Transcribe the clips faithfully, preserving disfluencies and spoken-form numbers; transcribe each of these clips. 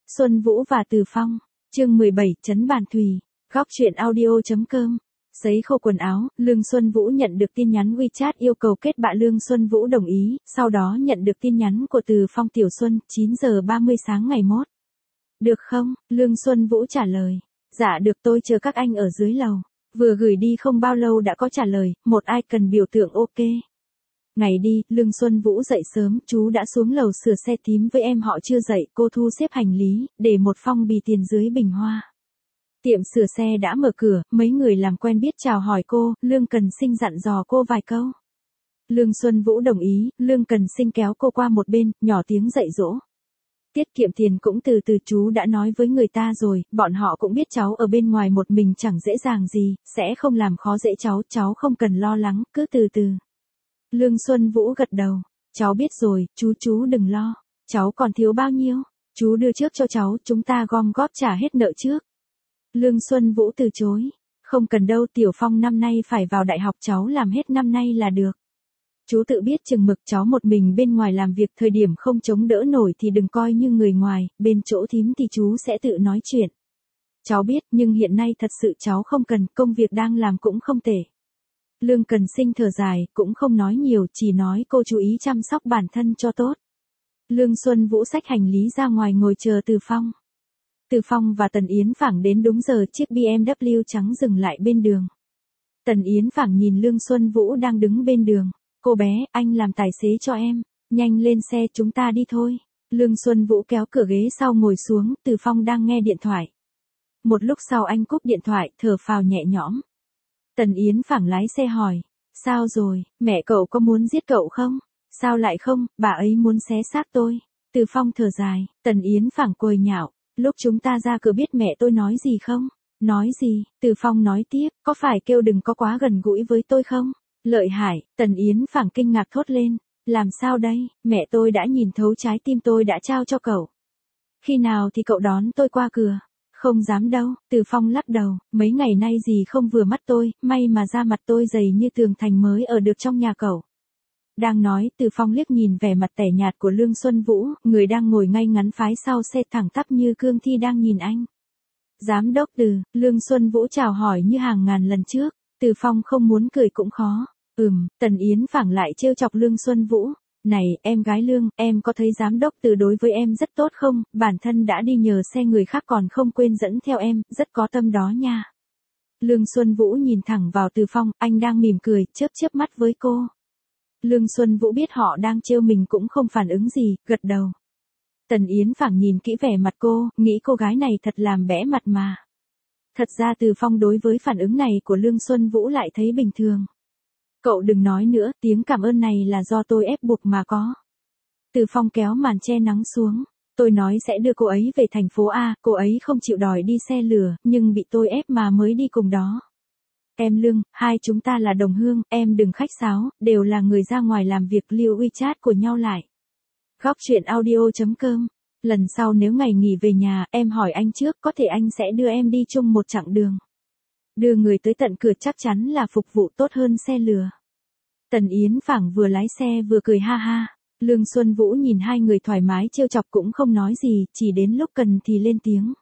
Xuân Vũ và Từ Phong, chương mười bảy, Trấn Bàn Thùy, góc truyện audio.com. Sấy khô quần áo, Lương Xuân Vũ nhận được tin nhắn WeChat yêu cầu kết bạn. Lương Xuân Vũ đồng ý, sau đó nhận được tin nhắn của Từ Phong: Tiểu Xuân, chín giờ ba mươi sáng ngày mốt. Được không? Lương Xuân Vũ trả lời. Dạ được, tôi chờ các anh ở dưới lầu. Vừa gửi đi không bao lâu đã có trả lời, một icon biểu tượng ok. Ngày đi, Lương Xuân Vũ dậy sớm, chú đã xuống lầu sửa xe tím với em họ chưa dậy, cô thu xếp hành lý, để một phong bì tiền dưới bình hoa. Tiệm sửa xe đã mở cửa, mấy người làm quen biết chào hỏi cô, Lương Cần Sinh dặn dò cô vài câu. Lương Xuân Vũ đồng ý, Lương Cần Sinh kéo cô qua một bên, nhỏ tiếng dạy dỗ. Tiết kiệm tiền cũng từ từ, chú đã nói với người ta rồi, bọn họ cũng biết cháu ở bên ngoài một mình chẳng dễ dàng gì, sẽ không làm khó dễ cháu, cháu không cần lo lắng, cứ từ từ. Lương Xuân Vũ gật đầu, cháu biết rồi, chú chú đừng lo, cháu còn thiếu bao nhiêu, chú đưa trước cho cháu, chúng ta gom góp trả hết nợ trước. Lương Xuân Vũ từ chối, không cần đâu, Tiểu Phong năm nay phải vào đại học, cháu làm hết năm nay là được. Chú tự biết chừng mực, cháu một mình bên ngoài làm việc, thời điểm không chống đỡ nổi thì đừng coi như người ngoài, bên chỗ thím thì chú sẽ tự nói chuyện. Cháu biết, nhưng hiện nay thật sự cháu không cần, công việc đang làm cũng không tệ. Lương Cần Sinh thở dài, cũng không nói nhiều, chỉ nói cô chú ý chăm sóc bản thân cho tốt. Lương Xuân Vũ xách hành lý ra ngoài ngồi chờ Từ Phong. Từ Phong và Tần Yến Phảng đến đúng giờ, chiếc bê em vê trắng dừng lại bên đường. Tần Yến Phảng nhìn Lương Xuân Vũ đang đứng bên đường. Cô bé, anh làm tài xế cho em, nhanh lên xe, chúng ta đi thôi. Lương Xuân Vũ kéo cửa ghế sau ngồi xuống, Từ Phong đang nghe điện thoại. Một lúc sau anh cúp điện thoại, thở phào nhẹ nhõm. Tần Yến Phảng lái xe hỏi, sao rồi, mẹ cậu có muốn giết cậu không? Sao lại không, bà ấy muốn xé xác tôi. Từ Phong thở dài, Tần Yến Phảng cười nhạo, lúc chúng ta ra cửa biết mẹ tôi nói gì không? Nói gì? Từ Phong nói tiếp, có phải kêu đừng có quá gần gũi với tôi không? Lợi hại, Tần Yến Phảng kinh ngạc thốt lên, làm sao đây, mẹ tôi đã nhìn thấu trái tim tôi đã trao cho cậu. Khi nào thì cậu đón tôi qua cửa? Không dám đâu, Từ Phong lắc đầu, mấy ngày nay gì không vừa mắt tôi, may mà da mặt tôi dày như tường thành mới ở được trong nhà cậu. Đang nói, Từ Phong liếc nhìn vẻ mặt tẻ nhạt của Lương Xuân Vũ, người đang ngồi ngay ngắn phái sau xe thẳng tắp như cương thi đang nhìn anh. Giám đốc Từ, Lương Xuân Vũ chào hỏi như hàng ngàn lần trước. Từ Phong không muốn cười cũng khó. Ừm, Tần Yến Phảng lại trêu chọc Lương Xuân Vũ. Này, em gái Lương, em có thấy giám đốc Từ đối với em rất tốt không? Bản thân đã đi nhờ xe người khác còn không quên dẫn theo em, rất có tâm đó nha. Lương Xuân Vũ nhìn thẳng vào Từ Phong, anh đang mỉm cười, chớp chớp mắt với cô. Lương Xuân Vũ biết họ đang trêu mình cũng không phản ứng gì, gật đầu. Tần Yến Phảng nhìn kỹ vẻ mặt cô, nghĩ cô gái này thật làm bẽ mặt mà. Thật ra Từ Phong đối với phản ứng này của Lương Xuân Vũ lại thấy bình thường. Cậu đừng nói nữa, tiếng cảm ơn này là do tôi ép buộc mà có. Từ Phong kéo màn che nắng xuống. Tôi nói sẽ đưa cô ấy về thành phố A, cô ấy không chịu đòi đi xe lửa, nhưng bị tôi ép mà mới đi cùng đó. Em Lương, hai chúng ta là đồng hương, em đừng khách sáo, đều là người ra ngoài làm việc, lưu WeChat của nhau lại. Góc truyện audio.com. Lần sau nếu ngày nghỉ về nhà, em hỏi anh trước, có thể anh sẽ đưa em đi chung một chặng đường. Đưa người tới tận cửa chắc chắn là phục vụ tốt hơn xe lừa. Tần Yến Phảng vừa lái xe vừa cười ha ha. Lương Xuân Vũ nhìn hai người thoải mái trêu chọc cũng không nói gì, chỉ đến lúc cần thì lên tiếng.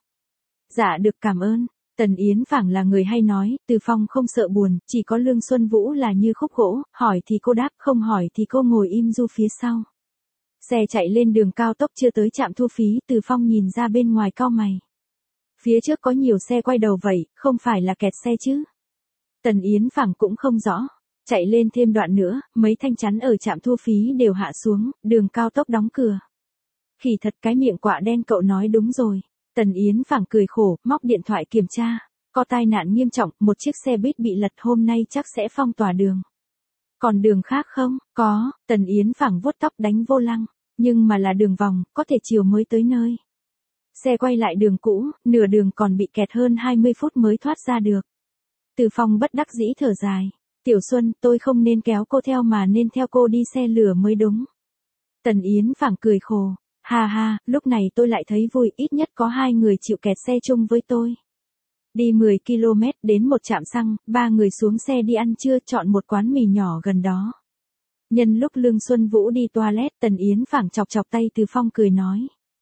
Dạ được, cảm ơn. Tần Yến Phảng là người hay nói, Từ Phong không sợ buồn, chỉ có Lương Xuân Vũ là như khúc gỗ, hỏi thì cô đáp, không hỏi thì cô ngồi im du phía sau. Xe chạy lên đường cao tốc chưa tới trạm thu phí, Từ Phong nhìn ra bên ngoài cau mày. Phía trước có nhiều xe quay đầu vậy, không phải là kẹt xe chứ? Tần Yến Phảng cũng không rõ. Chạy lên thêm đoạn nữa, mấy thanh chắn ở trạm thu phí đều hạ xuống, đường cao tốc đóng cửa. Khỉ thật, cái miệng quạ đen, cậu nói đúng rồi. Tần Yến Phảng cười khổ, móc điện thoại kiểm tra. Có tai nạn nghiêm trọng, một chiếc xe buýt bị lật, hôm nay chắc sẽ phong tỏa đường. Còn đường khác không? Có. Tần Yến Phảng vuốt tóc đánh vô lăng. Nhưng mà là đường vòng, có thể chiều mới tới nơi. Xe quay lại đường cũ, nửa đường còn bị kẹt hơn hai mươi phút mới thoát ra được. Từ Phong bất đắc dĩ thở dài. Tiểu Xuân, tôi không nên kéo cô theo mà nên theo cô đi xe lửa mới đúng. Tần Yến Phảng cười khổ. Ha ha, lúc này tôi lại thấy vui, ít nhất có hai người chịu kẹt xe chung với tôi. Đi mười ki lô mét đến một trạm xăng, ba người xuống xe đi ăn trưa, chọn một quán mì nhỏ gần đó. Nhân lúc Lương Xuân Vũ đi toilet, Tần Yến Phảng chọc chọc tay Từ Phong cười nói.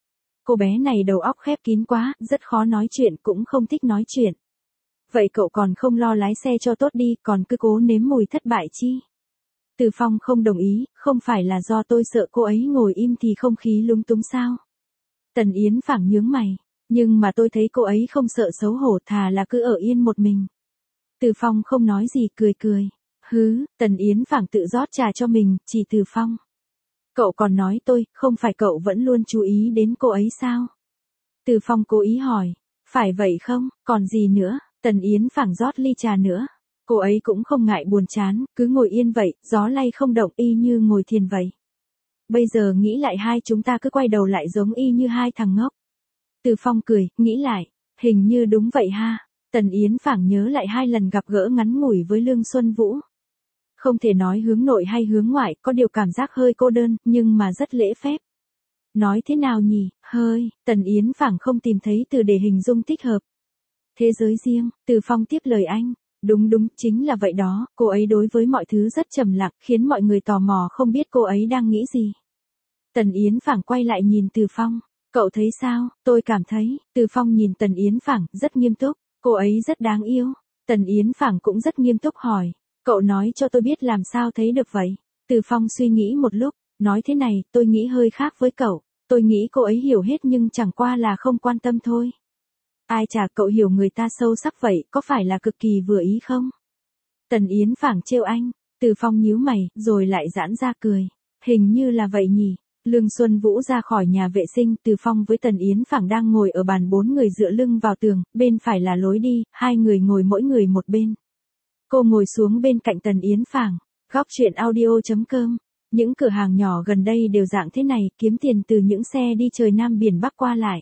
cô bé này đầu óc khép kín quá, rất khó nói chuyện cũng không thích nói chuyện. Vậy cậu còn không lo lái xe cho tốt đi, còn cứ cố nếm mùi thất bại chi? Từ Phong không đồng ý, không phải là do tôi sợ cô ấy ngồi im thì không khí lúng túng sao? Tần Yến phảng nhướng mày, nhưng mà tôi thấy cô ấy không sợ xấu hổ, thà là cứ ở yên một mình. Từ Phong không nói gì, cười cười. Hứ, Tần Yến phảng tự rót trà cho mình, chỉ Từ Phong. Cậu còn nói tôi, không phải cậu vẫn luôn chú ý đến cô ấy sao? Từ Phong cố ý hỏi. Phải vậy không, còn gì nữa? Tần Yến phảng rót ly trà nữa. Cô ấy cũng không ngại buồn chán, cứ ngồi yên vậy, gió lay không động, y như ngồi thiền vậy. Bây giờ nghĩ lại hai chúng ta cứ quay đầu lại giống y như hai thằng ngốc. Từ Phong cười, nghĩ lại, hình như đúng vậy ha. Tần Yến phảng nhớ lại hai lần gặp gỡ ngắn ngủi với Lương Xuân Vũ. Không thể nói hướng nội hay hướng ngoại, có điều cảm giác hơi cô đơn, nhưng mà rất lễ phép. Nói thế nào nhỉ, hơi, Tần Yến phảng không tìm thấy từ để hình dung thích hợp. Thế giới riêng, Từ Phong tiếp lời anh. Đúng đúng, chính là vậy đó, cô ấy đối với mọi thứ rất trầm lặng, khiến mọi người tò mò không biết cô ấy đang nghĩ gì. Tần Yến phảng quay lại nhìn Từ Phong. Cậu thấy sao? Tôi cảm thấy, Từ Phong nhìn Tần Yến phảng, rất nghiêm túc. Cô ấy rất đáng yêu. Tần Yến phảng cũng rất nghiêm túc hỏi. Cậu nói cho tôi biết làm sao thấy được vậy. Từ Phong suy nghĩ một lúc, nói thế này, tôi nghĩ hơi khác với cậu. Tôi nghĩ cô ấy hiểu hết nhưng chẳng qua là không quan tâm thôi. Ai chả, cậu hiểu người ta sâu sắc vậy, có phải là cực kỳ vừa ý không? Tần Yến phảng trêu anh. Từ Phong nhíu mày, rồi lại giãn ra cười. Hình như là vậy nhỉ. Lương Xuân Vũ ra khỏi nhà vệ sinh, Từ Phong với Tần Yến phảng đang ngồi ở bàn, bốn người dựa lưng vào tường, bên phải là lối đi, hai người ngồi mỗi người một bên. Cô ngồi xuống bên cạnh Tần Yến phảng. Góc truyện audio chấm com. Những cửa hàng nhỏ gần đây đều dạng thế này, kiếm tiền từ những xe đi trời Nam Biển Bắc qua lại.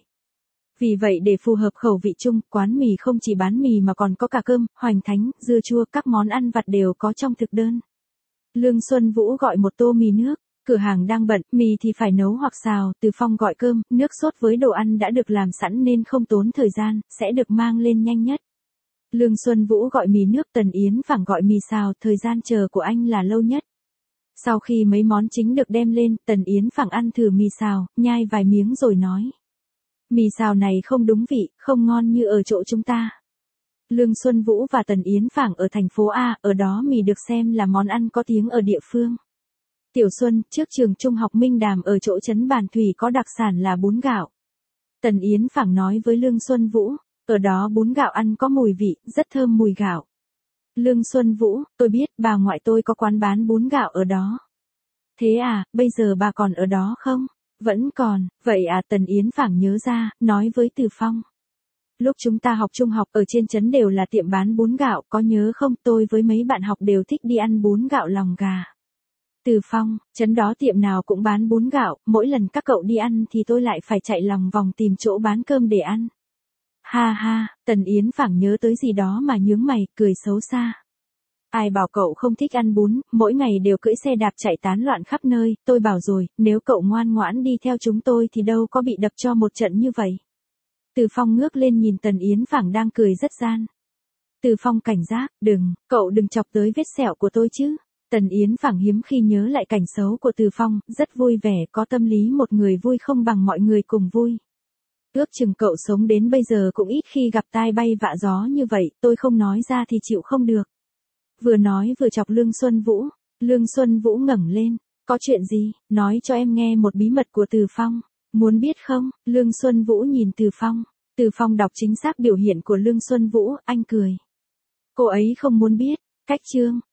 Vì vậy để phù hợp khẩu vị chung, quán mì không chỉ bán mì mà còn có cả cơm, hoành thánh, dưa chua, các món ăn vặt đều có trong thực đơn. Lương Xuân Vũ gọi một tô mì nước. Cửa hàng đang bận, mì thì phải nấu hoặc xào. Từ Phong gọi cơm, nước sốt với đồ ăn đã được làm sẵn nên không tốn thời gian, sẽ được mang lên nhanh nhất. Lương Xuân Vũ gọi mì nước, Tần Yến phảng gọi mì xào, thời gian chờ của anh là lâu nhất. Sau khi mấy món chính được đem lên, Tần Yến phảng ăn thử mì xào, nhai vài miếng rồi nói. Mì xào này không đúng vị, không ngon như ở chỗ chúng ta. Lương Xuân Vũ và Tần Yến phảng ở thành phố A, ở đó mì được xem là món ăn có tiếng ở địa phương. Tiểu Xuân, trước trường trung học Minh Đàm ở chỗ trấn Bàn Thủy có đặc sản là bún gạo. Tần Yến phảng nói với Lương Xuân Vũ, ở đó bún gạo ăn có mùi vị, rất thơm mùi gạo. Lương Xuân Vũ, tôi biết, bà ngoại tôi có quán bán bún gạo ở đó. Thế à, bây giờ bà còn ở đó không? Vẫn còn, vậy à, Tần Yến phảng nhớ ra, nói với Từ Phong. Lúc chúng ta học trung học ở trên trấn đều là tiệm bán bún gạo, có nhớ không, tôi với mấy bạn học đều thích đi ăn bún gạo lòng gà. Từ Phong, trấn đó tiệm nào cũng bán bún gạo, mỗi lần các cậu đi ăn thì tôi lại phải chạy lòng vòng tìm chỗ bán cơm để ăn. Ha ha, Tần Yến phảng nhớ tới gì đó mà nhướng mày, cười xấu xa. Ai bảo cậu không thích ăn bún, mỗi ngày đều cưỡi xe đạp chạy tán loạn khắp nơi, tôi bảo rồi, nếu cậu ngoan ngoãn đi theo chúng tôi thì đâu có bị đập cho một trận như vậy. Từ Phong ngước lên nhìn Tần Yến phảng đang cười rất gian. Từ Phong cảnh giác, đừng, cậu đừng chọc tới vết sẹo của tôi chứ. Tần Yến phảng hiếm khi nhớ lại cảnh xấu của Từ Phong, rất vui vẻ, có tâm lý một người vui không bằng mọi người cùng vui. Ước chừng cậu sống đến bây giờ cũng ít khi gặp tai bay vạ gió như vậy, tôi không nói ra thì chịu không được. Vừa nói vừa chọc Lương Xuân Vũ. Lương Xuân Vũ ngẩng lên. Có chuyện gì, nói cho em nghe một bí mật của Từ Phong. Muốn biết không? Lương Xuân Vũ nhìn Từ Phong. Từ Phong đọc chính xác biểu hiện của Lương Xuân Vũ, anh cười. Cô ấy không muốn biết. Cách chương,